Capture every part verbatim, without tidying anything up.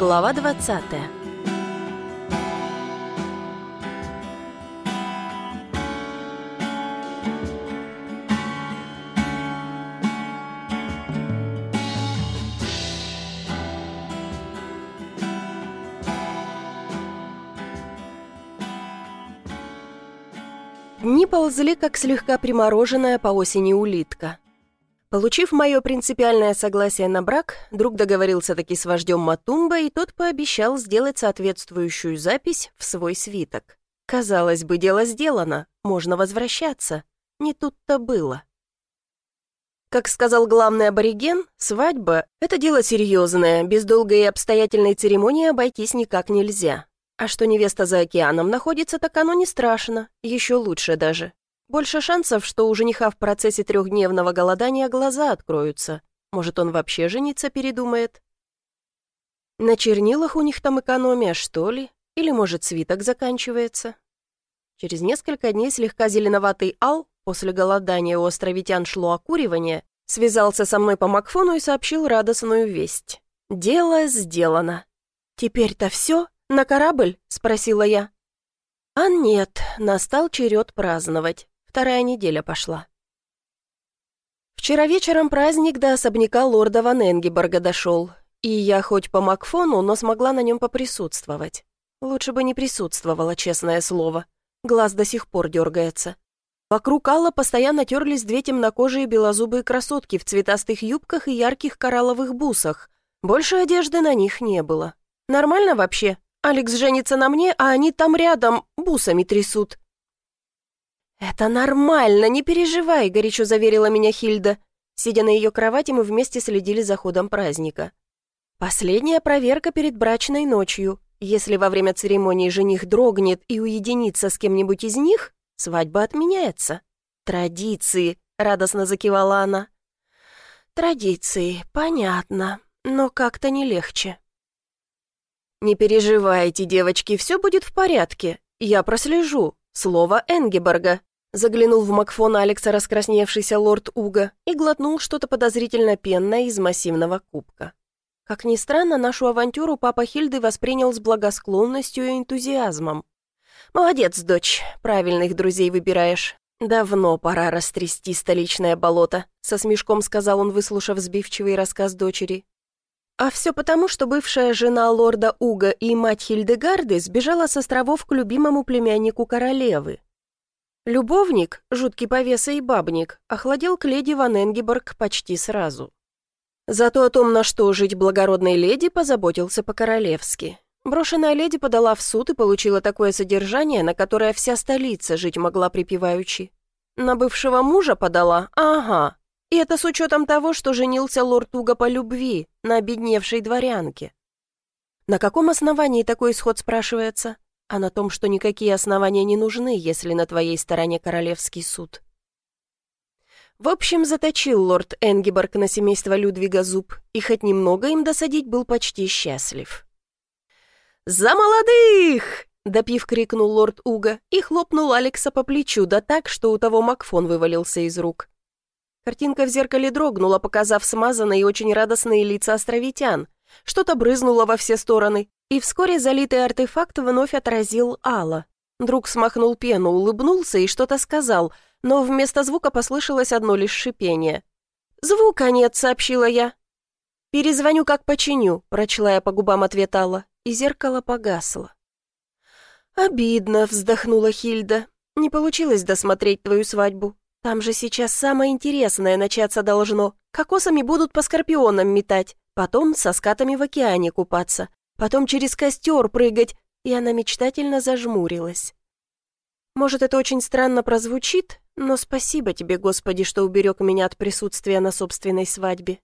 Глава двадцатая. Дни ползли, как слегка примороженная по осени улитка. Получив мое принципиальное согласие на брак, друг договорился-таки с вождем Матумба, и тот пообещал сделать соответствующую запись в свой свиток. Казалось бы, дело сделано, можно возвращаться. Не тут-то было. Как сказал главный абориген, свадьба — это дело серьезное, без долгой и обстоятельной церемонии обойтись никак нельзя. А что невеста за океаном находится, так оно не страшно, еще лучше даже. Больше шансов, что у жениха в процессе трехдневного голодания глаза откроются. Может, он вообще жениться передумает? На чернилах у них там экономия, что ли? Или, может, свиток заканчивается? Через несколько дней слегка зеленоватый Ал, после голодания у островитян шло окуривание, связался со мной по Макфону и сообщил радостную весть. Дело сделано. Теперь-то все? На корабль? Спросила я. А нет, настал черед праздновать. Вторая неделя пошла. Вчера вечером праздник до особняка лорда Ван Энгиборга дошел, и я хоть по Макфону, но смогла на нем поприсутствовать. Лучше бы не присутствовала, честное слово. Глаз до сих пор дергается. Вокруг Алла постоянно терлись две темнокожие белозубые красотки в цветастых юбках и ярких коралловых бусах. Больше одежды на них не было. Нормально вообще? Алекс женится на мне, а они там рядом бусами трясут. «Это нормально, не переживай», — горячо заверила меня Хильда. Сидя на ее кровати, мы вместе следили за ходом праздника. Последняя проверка перед брачной ночью. Если во время церемонии жених дрогнет и уединится с кем-нибудь из них, свадьба отменяется. «Традиции», — радостно закивала она. «Традиции, понятно, но как-то не легче». «Не переживайте, девочки, все будет в порядке. Я прослежу. Слово Энгиборга», — заглянул в Макфон Алекса раскрасневшийся лорд Уга и глотнул что-то подозрительно пенное из массивного кубка. Как ни странно, нашу авантюру папа Хильды воспринял с благосклонностью и энтузиазмом. «Молодец, дочь, правильных друзей выбираешь. Давно пора растрясти столичное болото», — со смешком сказал он, выслушав сбивчивый рассказ дочери. А все потому, что бывшая жена лорда Уга и мать Хильдегарды сбежала с островов к любимому племяннику королевы. Любовник, жуткий повеса и бабник, охладел к леди Ван Энгиборг почти сразу. Зато о том, на что жить благородной леди, позаботился по-королевски. Брошенная леди подала в суд и получила такое содержание, на которое вся столица жить могла припеваючи. На бывшего мужа подала? Ага. И это с учетом того, что женился лорд Уга по любви на обедневшей дворянке. На каком основании такой исход спрашивается? А на том, что никакие основания не нужны, если на твоей стороне королевский суд. В общем, заточил лорд Энгиборг на семейство Людвига зуб, и хоть немного им досадить, был почти счастлив. «За молодых!» — допив, крикнул лорд Уга и хлопнул Алекса по плечу, да так, что у того Макфон вывалился из рук. Картинка в зеркале дрогнула, показав смазанные и очень радостные лица островитян. Что-то брызнуло во все стороны, и вскоре залитый артефакт вновь отразил Алла. Друг смахнул пену, улыбнулся и что-то сказал, но вместо звука послышалось одно лишь шипение. «Звука нет», — сообщила я. «Перезвоню, как починю», — прочла я по губам ответ Алла, и зеркало погасло. «Обидно», — вздохнула Хильда. «Не получилось досмотреть твою свадьбу. Там же сейчас самое интересное начаться должно. Кокосами будут по скорпионам метать, потом со скатами в океане купаться, потом через костер прыгать», и она мечтательно зажмурилась. «Может, это очень странно прозвучит, но спасибо тебе, Господи, что уберег меня от присутствия на собственной свадьбе».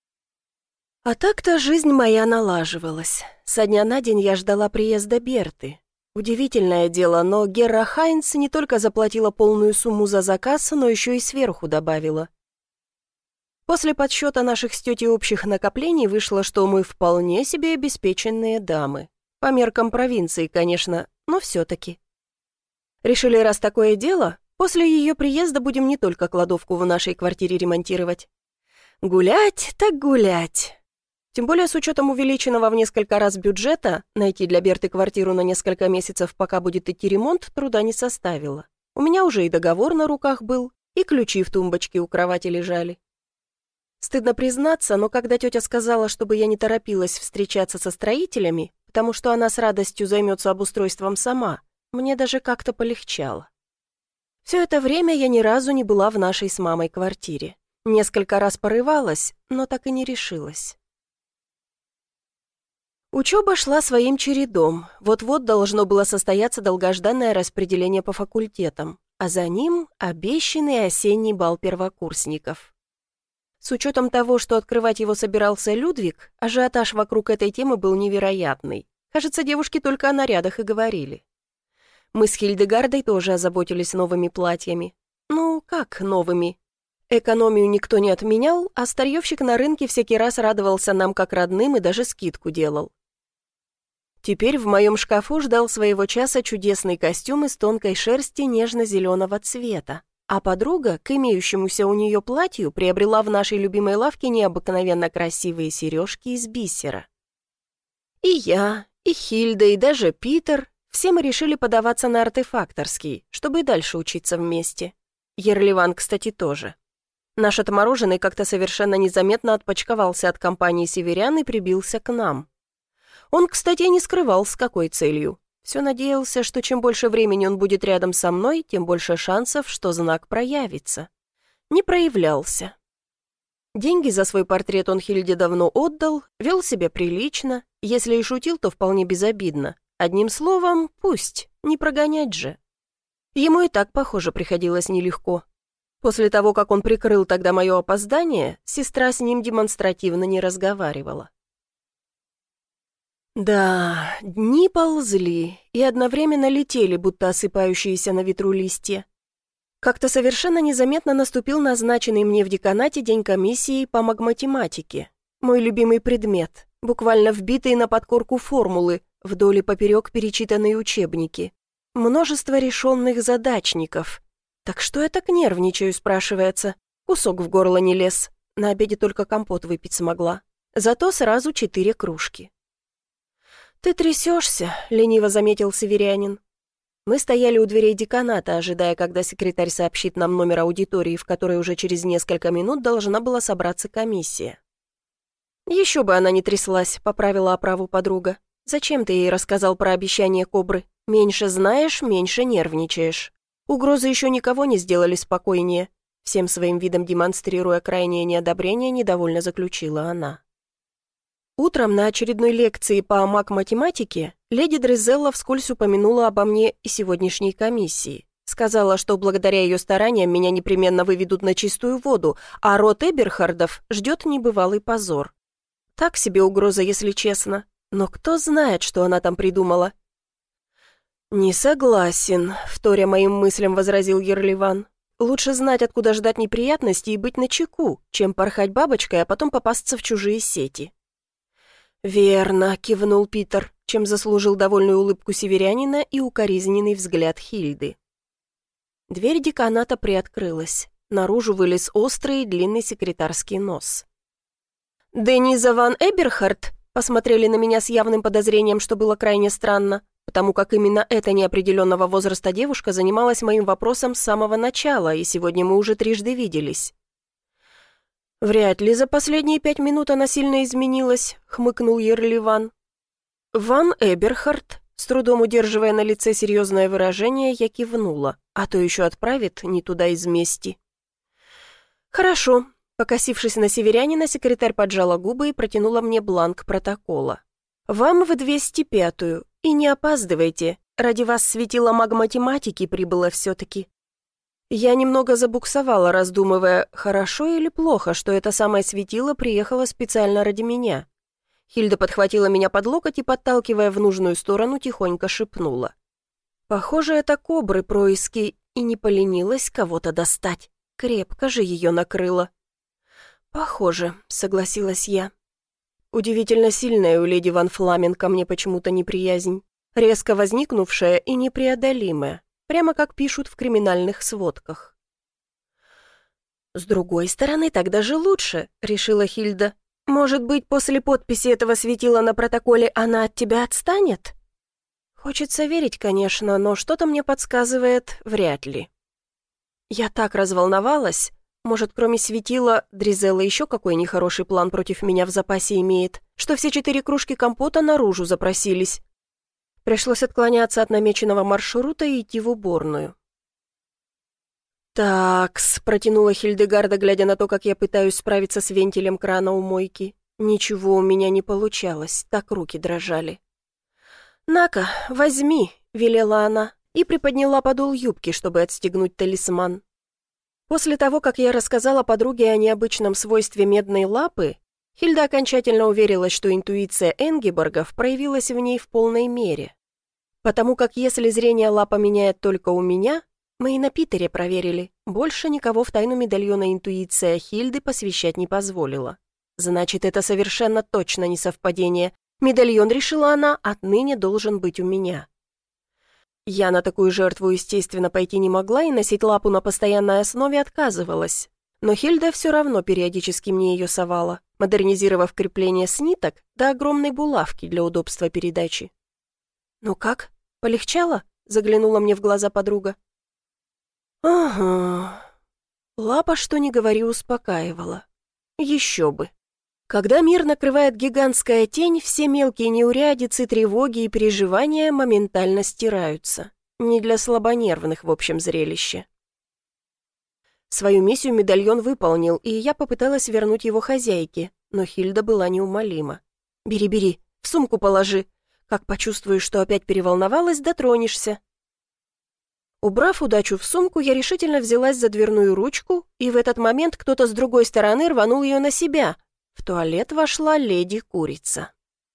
А так-то жизнь моя налаживалась. Со дня на день я ждала приезда Берты. Удивительное дело, но Герра Хайнц не только заплатила полную сумму за заказ, но еще и сверху добавила. После подсчета наших с тетей общих накоплений вышло, что мы вполне себе обеспеченные дамы. По меркам провинции, конечно, но все-таки. Решили, раз такое дело, после ее приезда будем не только кладовку в нашей квартире ремонтировать. Гулять так гулять. Тем более с учетом увеличенного в несколько раз бюджета, найти для Берты квартиру на несколько месяцев, пока будет идти ремонт, труда не составило. У меня уже и договор на руках был, и ключи в тумбочке у кровати лежали. Стыдно признаться, но когда тетя сказала, чтобы я не торопилась встречаться со строителями, потому что она с радостью займется обустройством сама, мне даже как-то полегчало. Все это время я ни разу не была в нашей с мамой квартире. Несколько раз порывалась, но так и не решилась. Учеба шла своим чередом. Вот-вот должно было состояться долгожданное распределение по факультетам, а за ним обещанный осенний бал первокурсников. С учетом того, что открывать его собирался Людвиг, ажиотаж вокруг этой темы был невероятный. Кажется, девушки только о нарядах и говорили. Мы с Хильдегардой тоже озаботились новыми платьями. Ну, как новыми? Экономию никто не отменял, а старьевщик на рынке всякий раз радовался нам как родным и даже скидку делал. Теперь в моем шкафу ждал своего часа чудесный костюм из тонкой шерсти нежно-зеленого цвета, а подруга, к имеющемуся у нее платью, приобрела в нашей любимой лавке необыкновенно красивые сережки из бисера. И я, и Хильда, и даже Питер, все мы решили подаваться на артефакторский, чтобы и дальше учиться вместе. Ерливан, кстати, тоже. Наш отмороженный как-то совершенно незаметно отпочковался от компании северян и прибился к нам. Он, кстати, не скрывал, с какой целью. Все надеялся, что чем больше времени он будет рядом со мной, тем больше шансов, что знак проявится. Не проявлялся. Деньги за свой портрет он Хильде давно отдал, вел себя прилично, если и шутил, то вполне безобидно. Одним словом, пусть, не прогонять же. Ему и так, похоже, приходилось нелегко. После того, как он прикрыл тогда мое опоздание, сестра с ним демонстративно не разговаривала. Да, дни ползли и одновременно летели, будто осыпающиеся на ветру листья. Как-то совершенно незаметно наступил назначенный мне в деканате день комиссии по магматематике. Мой любимый предмет, буквально вбитые на подкорку формулы, вдоль и поперек перечитанные учебники. Множество решенных задачников. Так что я так нервничаю, спрашивается. Кусок в горло не лез. На обеде только компот выпить смогла. Зато сразу четыре кружки. «Ты трясешься», — лениво заметил северянин. Мы стояли у дверей деканата, ожидая, когда секретарь сообщит нам номер аудитории, в которой уже через несколько минут должна была собраться комиссия. «Еще бы она не тряслась», — поправила оправу подруга. «Зачем ты ей рассказал про обещание кобры? Меньше знаешь, меньше нервничаешь. Угрозы еще никого не сделали спокойнее», — всем своим видом демонстрируя крайнее неодобрение, недовольно заключила она. Утром на очередной лекции по маг-математике леди Дрезелла вскользь упомянула обо мне и сегодняшней комиссии. Сказала, что благодаря ее стараниям меня непременно выведут на чистую воду, а род Эберхардов ждет небывалый позор. Так себе угроза, если честно. Но кто знает, что она там придумала? «Не согласен», — вторя моим мыслям возразил Ерливан. «Лучше знать, откуда ждать неприятностей и быть начеку, чем порхать бабочкой, а потом попасться в чужие сети». «Верно», — кивнул Питер, чем заслужил довольную улыбку северянина и укоризненный взгляд Хильды. Дверь деканата приоткрылась. Наружу вылез острый и длинный секретарский нос. «Дениза ван Эберхард?» Посмотрели на меня с явным подозрением, что было крайне странно, потому как именно эта неопределенного возраста девушка занималась моим вопросом с самого начала, и сегодня мы уже трижды виделись. «Вряд ли за последние пять минут она сильно изменилась», — хмыкнул Ерливан. «Ван Эберхард», с трудом удерживая на лице серьезное выражение, я кивнула, а то еще отправит не туда из мести. «Хорошо», — покосившись на северянина, секретарь поджала губы и протянула мне бланк протокола. «Вам в двести пятую, и не опаздывайте, ради вас светило маг-математики прибыло все-таки». Я немного забуксовала, раздумывая, хорошо или плохо, что это самое светило приехало специально ради меня. Хильда подхватила меня под локоть и, подталкивая в нужную сторону, тихонько шепнула. «Похоже, это кобры происки, и не поленилась кого-то достать. Крепко же ее накрыло». «Похоже», — согласилась я. Удивительно сильная у леди Ван Фламен ко мне почему-то неприязнь, резко возникнувшая и непреодолимая. Прямо как пишут в криминальных сводках. «С другой стороны, так даже лучше», — решила Хильда. Может быть, после подписи этого светила на протоколе она от тебя отстанет? Хочется верить, конечно, но что-то мне подсказывает, вряд ли. Я так разволновалась. Может, кроме светила, Дризелла еще какой нехороший план против меня в запасе имеет, что все четыре кружки компота наружу запросились. Пришлось отклоняться от намеченного маршрута и идти в уборную. «Такс», — протянула Хильдегарда, глядя на то, как я пытаюсь справиться с вентилем крана у мойки. Ничего у меня не получалось, так руки дрожали. «На-ка, возьми», — велела она, и приподняла подол юбки, чтобы отстегнуть талисман. После того, как я рассказала подруге о необычном свойстве медной лапы, Хильда окончательно уверилась, что интуиция Энгеборгов проявилась в ней в полной мере. Потому как если зрение лапа меняет только у меня, мы и на Питере проверили, больше никого в тайну медальона интуиция Хильды посвящать не позволила. Значит, это совершенно точно не совпадение. Медальон, решила она, отныне должен быть у меня. Я на такую жертву, естественно, пойти не могла и носить лапу на постоянной основе отказывалась. Но Хильда все равно периодически мне ее совала, модернизировав крепление с ниток до огромной булавки для удобства передачи. «Ну как, полегчало?» — заглянула мне в глаза подруга. «Ага». Лапа, что ни говори, успокаивала. Еще бы. Когда мир накрывает гигантская тень, все мелкие неурядицы, тревоги и переживания моментально стираются. Не для слабонервных в общем зрелище. Свою миссию медальон выполнил, и я попыталась вернуть его хозяйке, но Хильда была неумолима. «Бери, бери, в сумку положи. Как почувствуешь, что опять переволновалась, дотронешься». Убрав удачу в сумку, я решительно взялась за дверную ручку, и в этот момент кто-то с другой стороны рванул ее на себя. В туалет вошла леди-курица.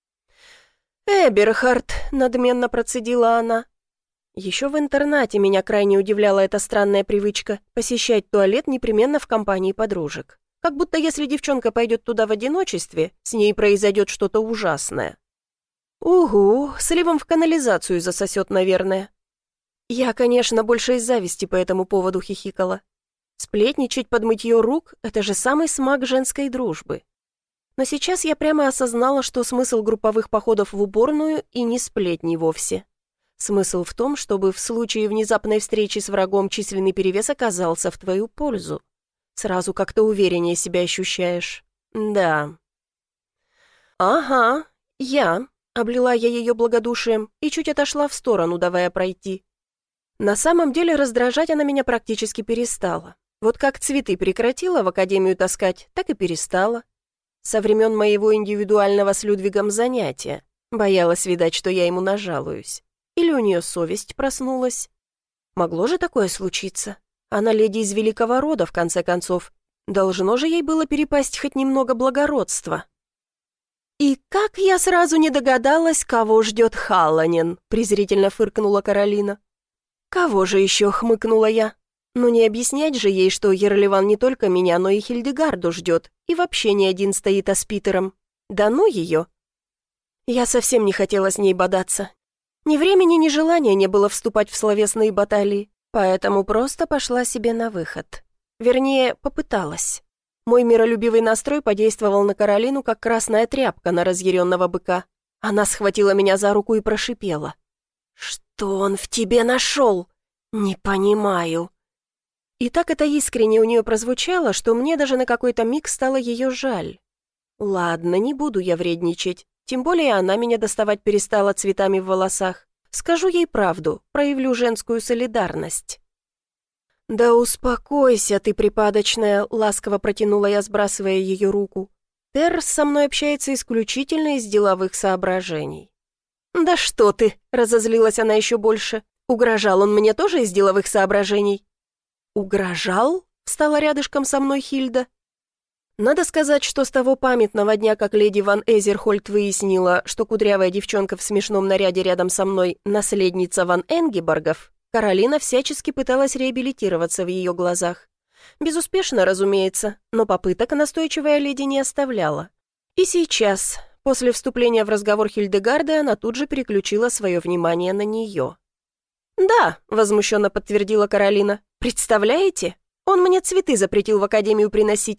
«Эберхард», — надменно процедила она. Еще в интернате меня крайне удивляла эта странная привычка посещать туалет непременно в компании подружек. Как будто если девчонка пойдет туда в одиночестве, с ней произойдет что-то ужасное. «Угу, сливом в канализацию засосет, наверное». Я, конечно, больше из зависти по этому поводу хихикала. Сплетничать под мытье рук — это же самый смак женской дружбы. Но сейчас я прямо осознала, что смысл групповых походов в уборную и не сплетни вовсе. Смысл в том, чтобы в случае внезапной встречи с врагом численный перевес оказался в твою пользу. Сразу как-то увереннее себя ощущаешь. Да. «Ага, я», — облила я ее благодушием и чуть отошла в сторону, давая пройти. На самом деле раздражать она меня практически перестала. Вот как цветы прекратила в академию таскать, так и перестала. Со времен моего индивидуального с Людвигом занятия. Боялась, видать, что я ему нажалуюсь. Или у нее совесть проснулась. Могло же такое случиться? Она леди из великого рода, в конце концов. Должно же ей было перепасть хоть немного благородства. «И как я сразу не догадалась, кого ждет Халланин», презрительно фыркнула Каролина. «Кого же еще?» — хмыкнула я. «Ну не объяснять же ей, что Ерливан не только меня, но и Хильдегарду ждет, и вообще не один стоит, а с Питером. Да ну ее!» Я совсем не хотела с ней бодаться. Ни времени, ни желания не было вступать в словесные баталии, поэтому просто пошла себе на выход. Вернее, попыталась. Мой миролюбивый настрой подействовал на Каролину, как красная тряпка на разъяренного быка. Она схватила меня за руку и прошипела. «Что он в тебе нашел? Не понимаю». И так это искренне у нее прозвучало, что мне даже на какой-то миг стало ее жаль. Ладно, не буду я вредничать, тем более она меня доставать перестала цветами в волосах. Скажу ей правду, проявлю женскую солидарность. «Да успокойся ты, припадочная», — ласково протянула я, сбрасывая ее руку. «Террс со мной общается исключительно из деловых соображений». «Да что ты!» — разозлилась она еще больше. «Угрожал он мне тоже из деловых соображений?» «Угрожал?» — встала рядышком со мной Хильда. Надо сказать, что с того памятного дня, как леди Ван Эзерхольд выяснила, что кудрявая девчонка в смешном наряде рядом со мной — наследница Ван Энгеборгов, Каролина всячески пыталась реабилитироваться в ее глазах. Безуспешно, разумеется, но попыток настойчивая леди не оставляла. И сейчас, после вступления в разговор Хильдегарды, она тут же переключила свое внимание на нее. «Да», — возмущенно подтвердила Каролина, — «представляете? Он мне цветы запретил в академию приносить.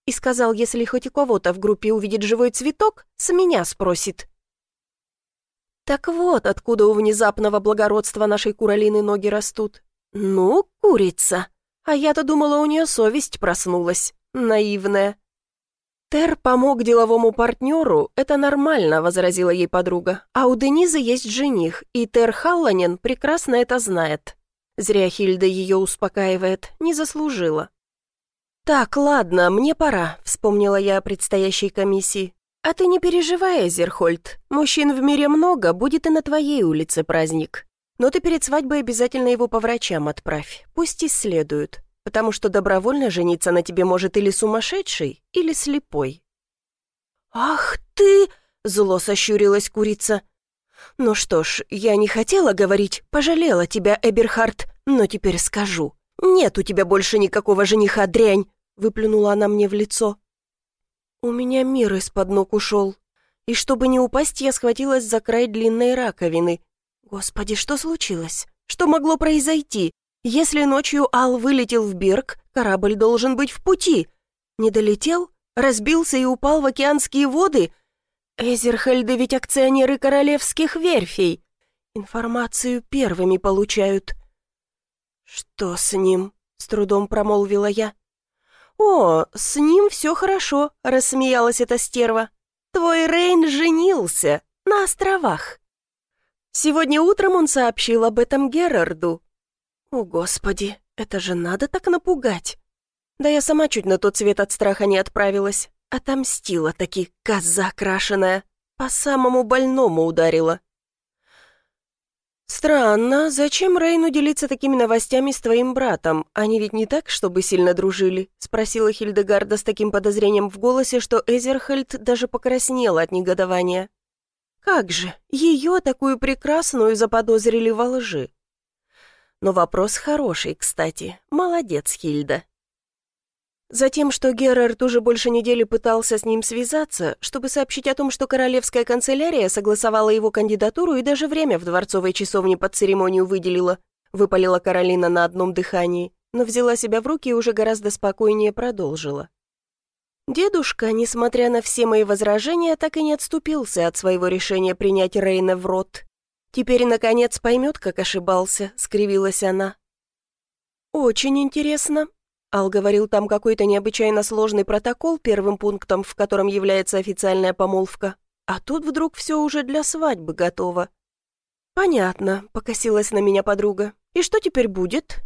и сказал, если хоть у кого-то в группе увидит живой цветок, с меня спросит. Так вот, откуда у внезапного благородства нашей Куралины ноги растут. Ну, курица. А я-то думала, у нее совесть проснулась. Наивная. «Тер помог деловому партнеру, это нормально», — возразила ей подруга. «А у Денизы есть жених, и Тер Халланен прекрасно это знает». Зря Хильда ее успокаивает, не заслужила. «Так, ладно, мне пора», — вспомнила я о предстоящей комиссии. «А ты не переживай, Эзерхольд, мужчин в мире много, будет и на твоей улице праздник. Но ты перед свадьбой обязательно его по врачам отправь, пусть исследуют. Потому что добровольно жениться на тебе может или сумасшедший, или слепой». «Ах ты!» — зло сощурилась курица. «Ну что ж, я не хотела говорить, пожалела тебя, Эберхард, но теперь скажу. Нет у тебя больше никакого жениха, дрянь!» — выплюнула она мне в лицо. У меня мир из-под ног ушел. И чтобы не упасть, я схватилась за край длинной раковины. Господи, что случилось? Что могло произойти? Если ночью Ал вылетел в Берг, корабль должен быть в пути. Не долетел? Разбился и упал в океанские воды? Эзерхольды ведь акционеры королевских верфей. Информацию первыми получают. «Что с ним?» — с трудом промолвила я. «О, с ним все хорошо», — рассмеялась эта стерва. «Твой Рейн женился на островах». Сегодня утром он сообщил об этом Герарду. О, Господи, это же надо так напугать. Да я сама чуть на тот свет от страха не отправилась. Отомстила таки, коза крашеная. По самому больному ударила. Странно, зачем Рейну делиться такими новостями с твоим братом? Они ведь не так, чтобы сильно дружили? Спросила Хильдегарда с таким подозрением в голосе, что Эзерхольд даже покраснела от негодования. Как же, ее, такую прекрасную, заподозрили во лжи. Но вопрос хороший, кстати. Молодец, Хильда. Затем, что Герард уже больше недели пытался с ним связаться, чтобы сообщить о том, что королевская канцелярия согласовала его кандидатуру и даже время в дворцовой часовне под церемонию выделила, выпалила Каролина на одном дыхании, но взяла себя в руки и уже гораздо спокойнее продолжила. Дедушка, несмотря на все мои возражения, так и не отступился от своего решения принять Рейна в рот. «Теперь, наконец, поймет, как ошибался», — скривилась она. «Очень интересно». Ал говорил, там какой-то необычайно сложный протокол, первым пунктом в котором является официальная помолвка. А тут вдруг все уже для свадьбы готово. «Понятно», — покосилась на меня подруга. «И что теперь будет?»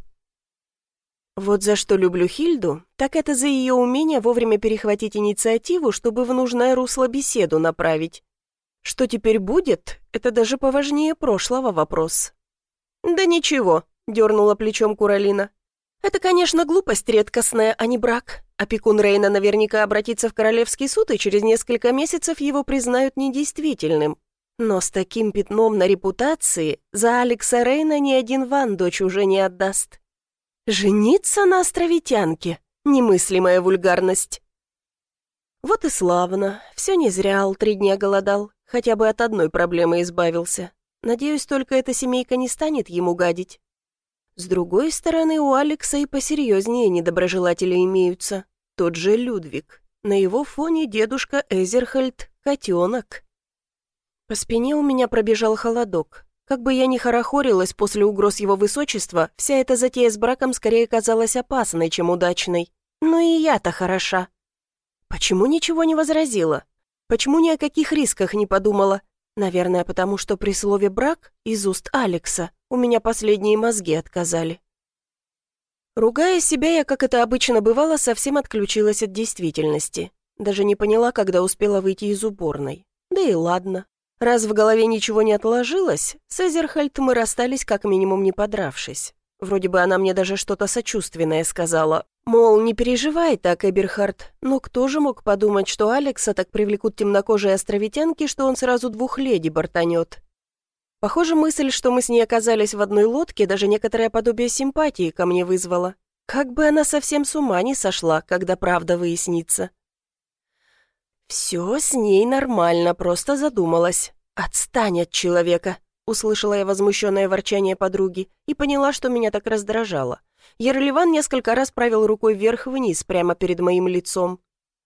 Вот за что люблю Хильду, так это за ее умение вовремя перехватить инициативу, чтобы в нужное русло беседу направить. Что теперь будет, это даже поважнее прошлого вопрос. «Да ничего», — дернула плечом Куралина. «Это, конечно, глупость редкостная, а не брак. Опекун Рейна наверняка обратится в королевский суд, и через несколько месяцев его признают недействительным. Но с таким пятном на репутации за Алекса Рейна ни один Ван дочь уже не отдаст. Жениться на островитянке — немыслимая вульгарность». Вот и славно, все не зря Ал три дня голодал, хотя бы от одной проблемы избавился. Надеюсь, только эта семейка не станет ему гадить. С другой стороны, у Алекса и посерьезнее недоброжелатели имеются. Тот же Людвиг. На его фоне дедушка Эзерхольд — котенок. По спине у меня пробежал холодок. Как бы я ни хорохорилась после угроз его высочества, вся эта затея с браком скорее казалась опасной, чем удачной. Но и я-то хороша. Почему ничего не возразила? Почему ни о каких рисках не подумала? Наверное, потому что при слове «брак» из уст Алекса у меня последние мозги отказали. Ругая себя, я, как это обычно бывало, совсем отключилась от действительности. Даже не поняла, когда успела выйти из уборной. Да и ладно. Раз в голове ничего не отложилось, с Эзерхольд мы расстались как минимум не подравшись. Вроде бы она мне даже что-то сочувственное сказала. Мол, не переживай так, Эберхард. Но кто же мог подумать, что Алекса так привлекут темнокожие островитянки, что он сразу двух леди бортанет? Похоже, мысль, что мы с ней оказались в одной лодке, даже некоторое подобие симпатии ко мне вызвала. Как бы она совсем с ума не сошла, когда правда выяснится. «Все с ней нормально, просто задумалась. Отстань от человека», — услышала я возмущенное ворчание подруги и поняла, что меня так раздражало. Ерливан несколько раз правил рукой вверх-вниз прямо перед моим лицом.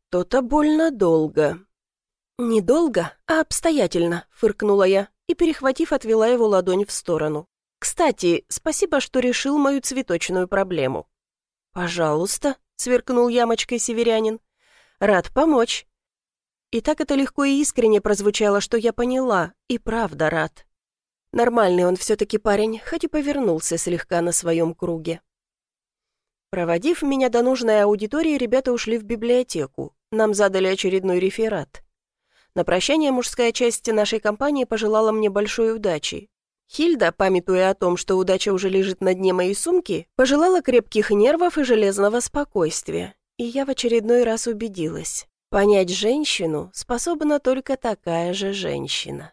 «Что-то больно долго». «Недолго, а обстоятельно», — фыркнула я и, перехватив, отвела его ладонь в сторону. «Кстати, спасибо, что решил мою цветочную проблему». «Пожалуйста», — сверкнул ямочкой северянин. «Рад помочь». И так это легко и искренне прозвучало, что я поняла, и правда рад. Нормальный он все-таки парень, хоть и повернулся слегка на своем круге. Проводив меня до нужной аудитории, ребята ушли в библиотеку. Нам задали очередной реферат. На прощание мужская часть нашей компании пожелала мне большой удачи. Хильда, памятуя о том, что удача уже лежит на дне моей сумки, пожелала крепких нервов и железного спокойствия. И я в очередной раз убедилась. Понять женщину способна только такая же женщина.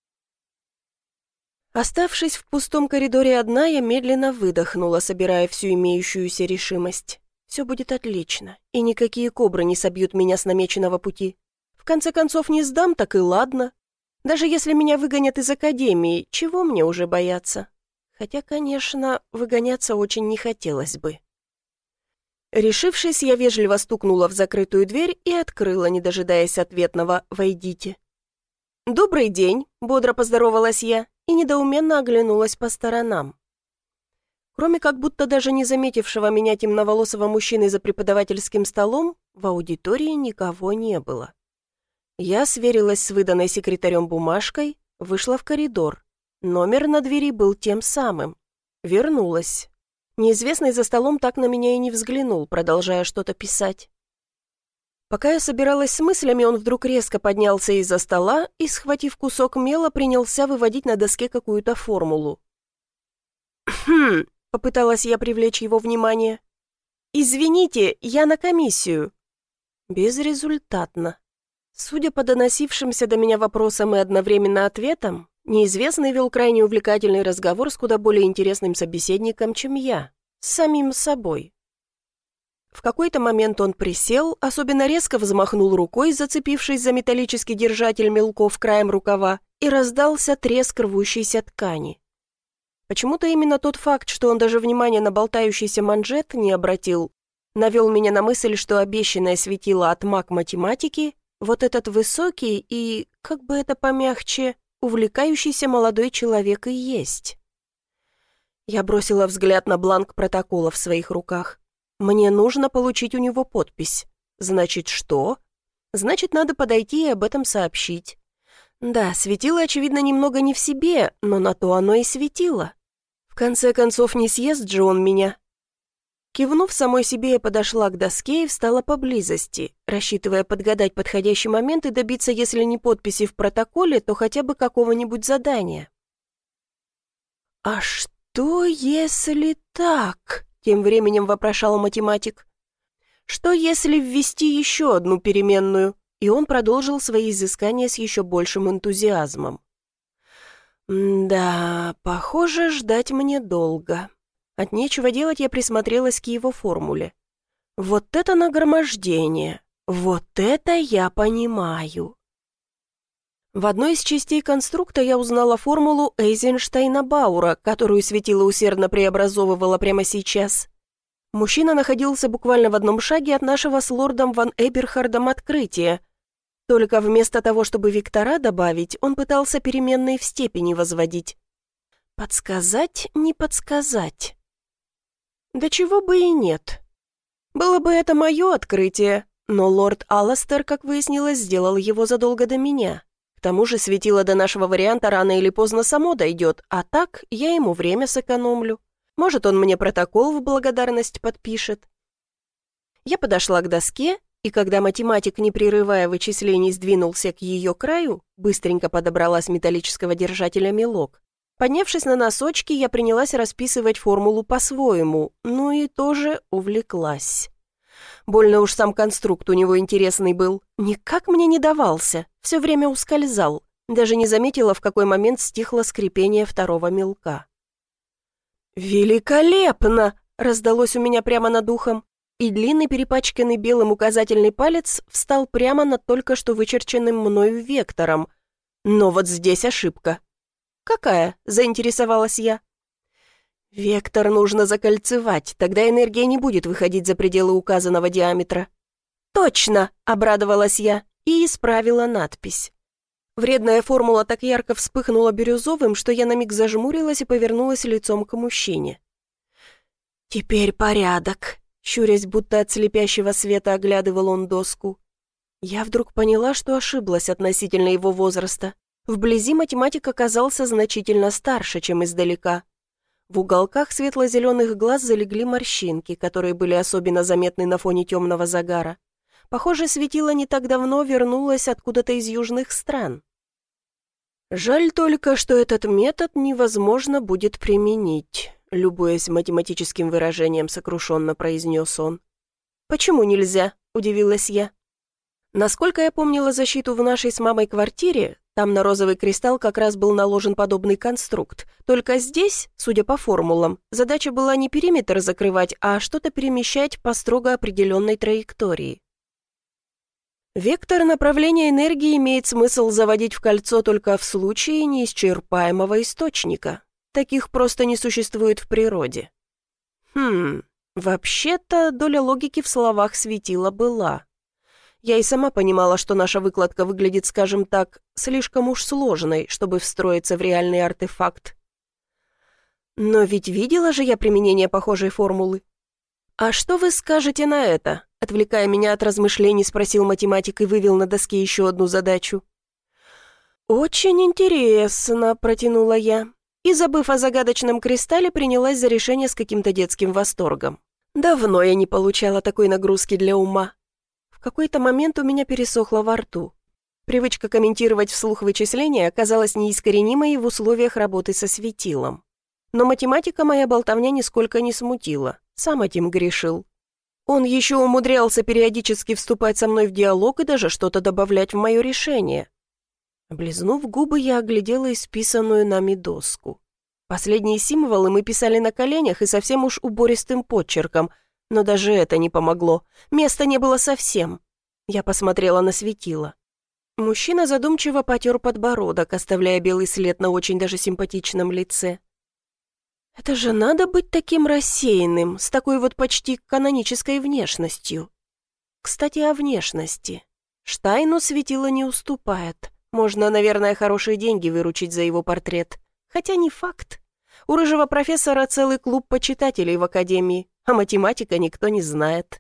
Оставшись в пустом коридоре одна, я медленно выдохнула, собирая всю имеющуюся решимость. Все будет отлично, и никакие кобры не собьют меня с намеченного пути. В конце концов, не сдам, так и ладно. Даже если меня выгонят из академии, чего мне уже бояться? Хотя, конечно, выгоняться очень не хотелось бы. Решившись, я вежливо стукнула в закрытую дверь и открыла, не дожидаясь ответного «Войдите». «Добрый день», — бодро поздоровалась я и недоуменно оглянулась по сторонам. Кроме как будто даже не заметившего меня темноволосого мужчины за преподавательским столом, в аудитории никого не было. Я сверилась с выданной секретарем бумажкой, вышла в коридор. Номер на двери был тем самым. Вернулась. Неизвестный за столом так на меня и не взглянул, продолжая что-то писать. Пока я собиралась с мыслями, он вдруг резко поднялся из-за стола и, схватив кусок мела, принялся выводить на доске какую-то формулу. «Хм», — попыталась я привлечь его внимание. «Извините, я на комиссию». Безрезультатно. Судя по доносившимся до меня вопросам и одновременно ответам, неизвестный вел крайне увлекательный разговор с куда более интересным собеседником, чем я, с самим собой. В какой-то момент он присел, особенно резко взмахнул рукой, зацепившись за металлический держатель мелков краем рукава, и раздался треск рвущейся ткани. Почему-то именно тот факт, что он даже внимания на болтающийся манжет не обратил, навел меня на мысль, что обещанное светило от маг-математики вот этот высокий и, как бы это помягче, увлекающийся молодой человек и есть. Я бросила взгляд на бланк протокола в своих руках. Мне нужно получить у него подпись. Значит, что? Значит, надо подойти и об этом сообщить. Да, светило, очевидно, немного не в себе, но на то оно и светило. В конце концов, не съест же он меня. Кивнув самой себе, я подошла к доске и встала поблизости, рассчитывая подгадать подходящий момент и добиться, если не подписи в протоколе, то хотя бы какого-нибудь задания. «А что, если так?» — тем временем вопрошал математик. «Что, если ввести еще одну переменную?» И он продолжил свои изыскания с еще большим энтузиазмом. «Да, похоже, ждать мне долго». От нечего делать я присмотрелась к его формуле. Вот это нагромождение! Вот это я понимаю! В одной из частей конструкта я узнала формулу Эйзенштейна-Баура, которую светило усердно преобразовывала прямо сейчас. Мужчина находился буквально в одном шаге от нашего с лордом Ван Эберхардом открытия. Только вместо того, чтобы вектора добавить, он пытался переменные в степени возводить. Подсказать, не подсказать. Да чего бы и нет. Было бы это мое открытие, но лорд Алластер, как выяснилось, сделал его задолго до меня. К тому же светило до нашего варианта рано или поздно само дойдет, а так я ему время сэкономлю. Может, он мне протокол в благодарность подпишет. Я подошла к доске, и когда математик, не прерывая вычислений, сдвинулся к ее краю, быстренько подобрала с металлического держателя мелок. Поднявшись на носочки, я принялась расписывать формулу по-своему, ну и тоже увлеклась. Больно уж сам конструкт у него интересный был. Никак мне не давался, все время ускользал. Даже не заметила, в какой момент стихло скрипение второго мелка. «Великолепно!» — раздалось у меня прямо над ухом, и длинный перепачканный белым указательный палец встал прямо над только что вычерченным мною вектором. Но вот здесь ошибка. «Какая?» — заинтересовалась я. «Вектор нужно закольцевать, тогда энергия не будет выходить за пределы указанного диаметра». «Точно!» — обрадовалась я и исправила надпись. Вредная формула так ярко вспыхнула бирюзовым, что я на миг зажмурилась и повернулась лицом к мужчине. «Теперь порядок», — щурясь, будто от слепящего света оглядывал он доску. Я вдруг поняла, что ошиблась относительно его возраста. Вблизи математик оказался значительно старше, чем издалека. В уголках светло-зеленых глаз залегли морщинки, которые были особенно заметны на фоне темного загара. Похоже, светило не так давно вернулось откуда-то из южных стран. «Жаль только, что этот метод невозможно будет применить», любуясь математическим выражением, сокрушенно произнес он. «Почему нельзя?» – удивилась я. Насколько я помнила защиту в нашей с мамой квартире, там на розовый кристалл как раз был наложен подобный конструкт. Только здесь, судя по формулам, задача была не периметр закрывать, а что-то перемещать по строго определенной траектории. Вектор направления энергии имеет смысл заводить в кольцо только в случае неисчерпаемого источника. Таких просто не существует в природе. Хм, вообще-то доля логики в словах светила была. Я и сама понимала, что наша выкладка выглядит, скажем так, слишком уж сложной, чтобы встроиться в реальный артефакт. Но ведь видела же я применение похожей формулы. «А что вы скажете на это?» Отвлекая меня от размышлений, спросил математик и вывел на доске еще одну задачу. «Очень интересно», — протянула я. И, забыв о загадочном кристалле, принялась за решение с каким-то детским восторгом. Давно я не получала такой нагрузки для ума. В какой-то момент у меня пересохло во рту. Привычка комментировать вслух вычисления оказалась неискоренимой в условиях работы со светилом. Но математика моя болтовня нисколько не смутила, сам этим грешил. Он еще умудрялся периодически вступать со мной в диалог и даже что-то добавлять в мое решение. Облизнув губы, я оглядела исписанную нами доску. Последние символы мы писали на коленях и совсем уж убористым подчерком, но даже это не помогло, места не было совсем. Я посмотрела на светило. Мужчина задумчиво потер подбородок, оставляя белый след на очень даже симпатичном лице. Это же надо быть таким рассеянным, с такой вот почти канонической внешностью. Кстати, о внешности. Штайну светило не уступает. Можно, наверное, хорошие деньги выручить за его портрет. Хотя не факт. У рыжего профессора целый клуб почитателей в академии, а математика никто не знает.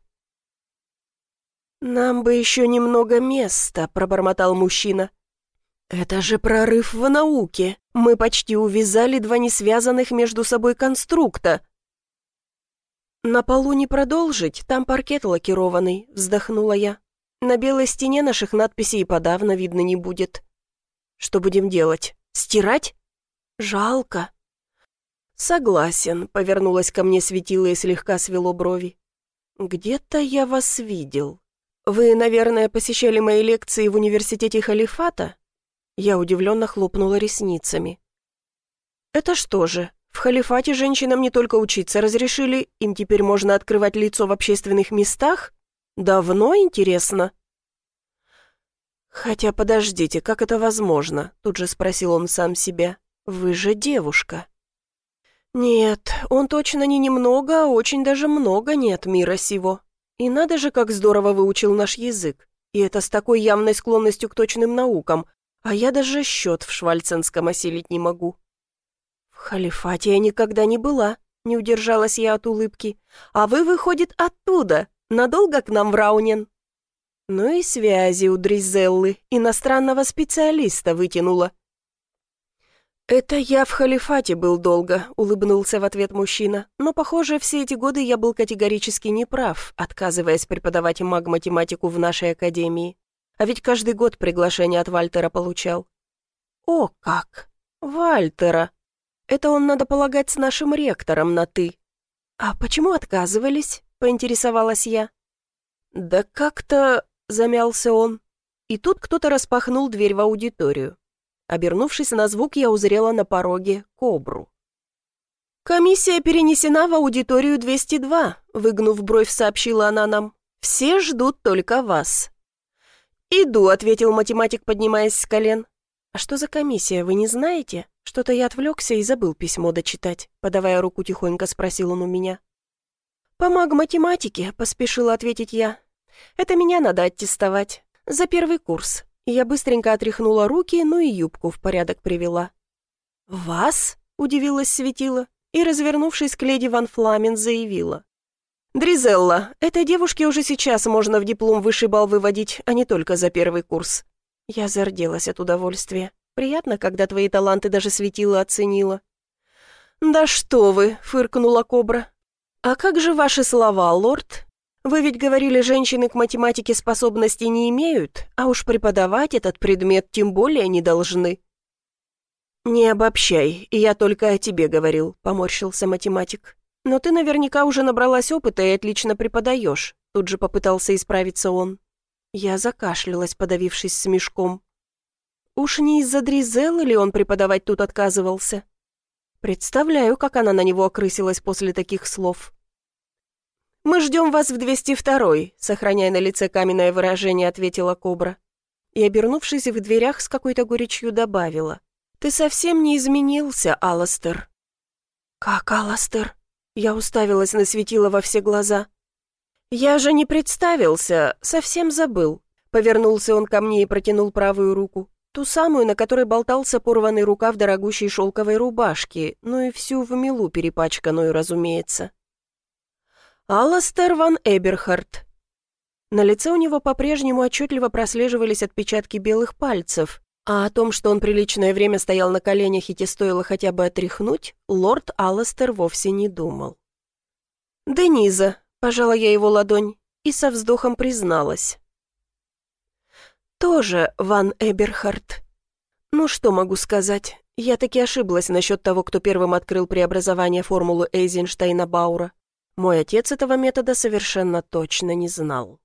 «Нам бы еще немного места», — пробормотал мужчина. «Это же прорыв в науке. Мы почти увязали два несвязанных между собой конструкта». «На полу не продолжить, там паркет лакированный», — вздохнула я. «На белой стене наших надписей и подавно видно не будет». «Что будем делать? Стирать?» «Жалко». «Согласен», — повернулась ко мне светило и слегка свело брови. «Где-то я вас видел. Вы, наверное, посещали мои лекции в университете Халифата?» Я удивленно хлопнула ресницами. «Это что же, в Халифате женщинам не только учиться разрешили, им теперь можно открывать лицо в общественных местах? Давно, интересно?» «Хотя подождите, как это возможно?» Тут же спросил он сам себя. «Вы же девушка». «Нет, он точно не немного, а очень даже много нет мира сего. И надо же, как здорово выучил наш язык. И это с такой явной склонностью к точным наукам. А я даже счет в швальценском осилить не могу». «В Халифате я никогда не была», — не удержалась я от улыбки. «А вы, выходит, оттуда, надолго к нам в Раунен?» Ну и связи у Дризеллы, иностранного специалиста, вытянула. «Это я в Халифате был долго», — улыбнулся в ответ мужчина. «Но, похоже, все эти годы я был категорически неправ, отказываясь преподавать маг-математику в нашей академии. А ведь каждый год приглашение от Вальтера получал». «О как! Вальтера! Это он, надо полагать, с нашим ректором на «ты». «А почему отказывались?» — поинтересовалась я. «Да как-то...» — замялся он. И тут кто-то распахнул дверь в аудиторию. Обернувшись на звук, я узрела на пороге кобру. «Комиссия перенесена в аудиторию двести два», — выгнув бровь, сообщила она нам. «Все ждут только вас». «Иду», — ответил математик, поднимаясь с колен. «А что за комиссия, вы не знаете? Что-то я отвлекся и забыл письмо дочитать», — подавая руку тихонько, спросил он у меня. «По маг-математике», — поспешила ответить я. Это меня надо аттестовать. За первый курс. Я быстренько отряхнула руки, ну и юбку в порядок привела. «Вас?» — удивилась Светила и, развернувшись к леди Ван Фламен, заявила. «Дризелла, этой девушке уже сейчас можно в диплом высший балл выводить, а не только за первый курс». Я зарделась от удовольствия. Приятно, когда твои таланты даже Светила оценила. «Да что вы!» — фыркнула Кобра. «А как же ваши слова, лорд? Вы ведь говорили, женщины к математике способностей не имеют, а уж преподавать этот предмет тем более не должны». «Не обобщай, я только о тебе говорил», — поморщился математик. «Но ты наверняка уже набралась опыта и отлично преподаешь», — тут же попытался исправиться он. Я закашлялась, подавившись смешком. Уж не из-за Дризеллы ли он преподавать тут отказывался? Представляю, как она на него окрысилась после таких слов. «Мы ждем вас в двести второй», — сохраняя на лице каменное выражение, ответила Кобра. И, обернувшись в дверях, с какой-то горечью добавила. «Ты совсем не изменился, Аластер». «Как Аластер?» Я уставилась на Светила во все глаза. «Я же не представился, совсем забыл». Повернулся он ко мне и протянул правую руку. Ту самую, на которой болтался порванный рукав дорогущей шелковой рубашки, ну и всю в мелу перепачканную, разумеется. «Аластер ван Эберхард». На лице у него по-прежнему отчетливо прослеживались отпечатки белых пальцев, а о том, что он приличное время стоял на коленях и те стоило хотя бы отряхнуть, лорд Аластер вовсе не думал. «Дениза», — пожала я его ладонь и со вздохом призналась. «Тоже ван Эберхард. Ну что могу сказать, я таки ошиблась насчет того, кто первым открыл преобразование формулы Эйзенштейна-Баура. Мой отец этого метода совершенно точно не знал».